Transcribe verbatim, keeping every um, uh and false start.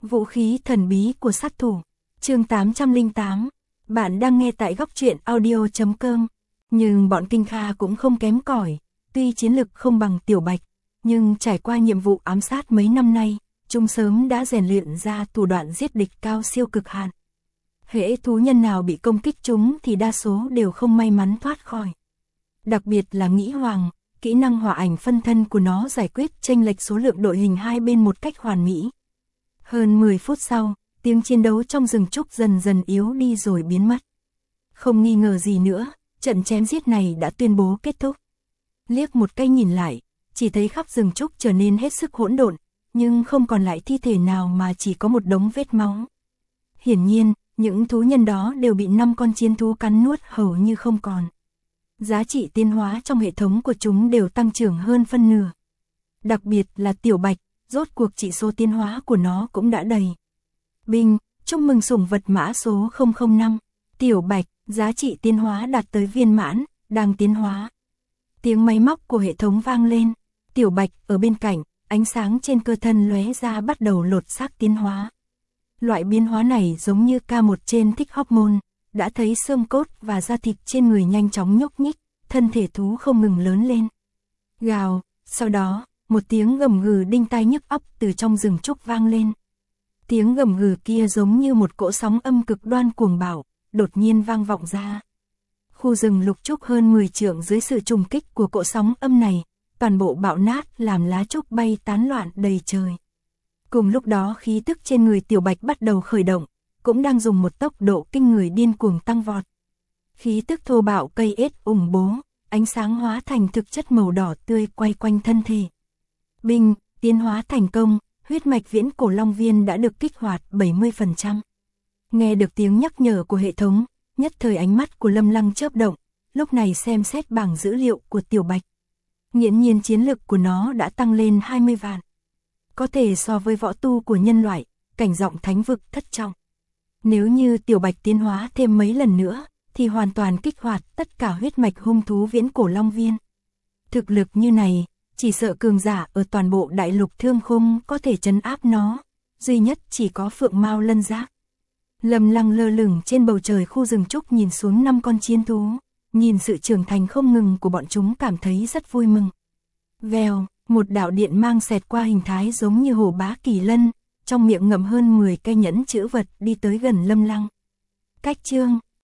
Vũ khí thần bí của sát thủ. Chương tám trăm lẻ tám. Bạn đang nghe tại góc truyện audio chấm com. Nhưng bọn Kinh Kha cũng không kém cỏi, tuy chiến lực không bằng Tiểu Bạch, nhưng trải qua nhiệm vụ ám sát mấy năm nay, chúng sớm đã rèn luyện ra thủ đoạn giết địch cao siêu cực hạn. Hễ thú nhân nào bị công kích chúng thì đa số đều không may mắn thoát khỏi. Đặc biệt là Nghĩ Hoàng, kỹ năng hỏa ảnh phân thân của nó giải quyết chênh lệch số lượng đội hình hai bên một cách hoàn mỹ. Hơn mười phút sau, tiếng chiến đấu trong rừng trúc dần dần yếu đi rồi biến mất. Không nghi ngờ gì nữa, trận chém giết này đã tuyên bố kết thúc. Liếc một cái nhìn lại, chỉ thấy khắp rừng trúc trở nên hết sức hỗn độn, nhưng không còn lại thi thể nào mà chỉ có một đống vết máu. Hiển nhiên, những thú nhân đó đều bị năm con chiến thú cắn nuốt hầu như không còn. Giá trị tiến hóa trong hệ thống của chúng đều tăng trưởng hơn phân nửa. Đặc biệt là Tiểu Bạch, rốt cuộc chỉ số tiến hóa của nó cũng đã đầy. Binh, chúc mừng sủng vật mã số không không năm. Tiểu Bạch, giá trị tiến hóa đạt tới viên mãn, đang tiến hóa. Tiếng máy móc của hệ thống vang lên. Tiểu Bạch ở bên cạnh, ánh sáng trên cơ thân lóe ra bắt đầu lột xác tiến hóa. Loại biến hóa này giống như ca một trên thích hormone, đã thấy xương cốt và da thịt trên người nhanh chóng nhúc nhích, thân thể thú không ngừng lớn lên. Gào, sau đó, một tiếng gầm gừ đinh tai nhức óc từ trong rừng trúc vang lên. Tiếng gầm gừ kia giống như một cỗ sóng âm cực đoan cuồng bạo, đột nhiên vang vọng ra. Khu rừng lục trúc hơn mười trượng dưới sự trùng kích của cỗ sóng âm này, toàn bộ bạo nát làm lá trúc bay tán loạn đầy trời. Cùng lúc đó khí tức trên người Tiểu Bạch bắt đầu khởi động, cũng đang dùng một tốc độ kinh người điên cuồng tăng vọt. Khí tức thô bạo cây ết ủng bố, ánh sáng hóa thành thực chất màu đỏ tươi quay quanh thân thể. Binh, tiến hóa thành công, huyết mạch viễn cổ long viên đã được kích hoạt bảy mươi phần trăm. Nghe được tiếng nhắc nhở của hệ thống, nhất thời ánh mắt của Lâm Lăng chớp động, lúc này xem xét bảng dữ liệu của Tiểu Bạch. Nghiễm nhiên chiến lực của nó đã tăng lên hai mươi vạn. Có thể so với võ tu của nhân loại, cảnh giọng thánh vực thất trọng. Nếu như Tiểu Bạch tiến hóa thêm mấy lần nữa, thì hoàn toàn kích hoạt tất cả huyết mạch hung thú viễn cổ long viên. Thực lực như này, chỉ sợ cường giả ở toàn bộ đại lục Thương Khung có thể trấn áp nó, duy nhất chỉ có Phượng Mao Lân Giác. Lâm Lăng lơ lửng trên bầu trời khu rừng trúc nhìn xuống năm con chiến thú, nhìn sự trưởng thành không ngừng của bọn chúng cảm thấy rất vui mừng. Vèo, một đạo điện mang xẹt qua hình thái giống như hổ bá kỳ lân, trong miệng ngậm hơn mười cây nhẫn chữ vật đi tới gần Lâm Lăng. Cách chương,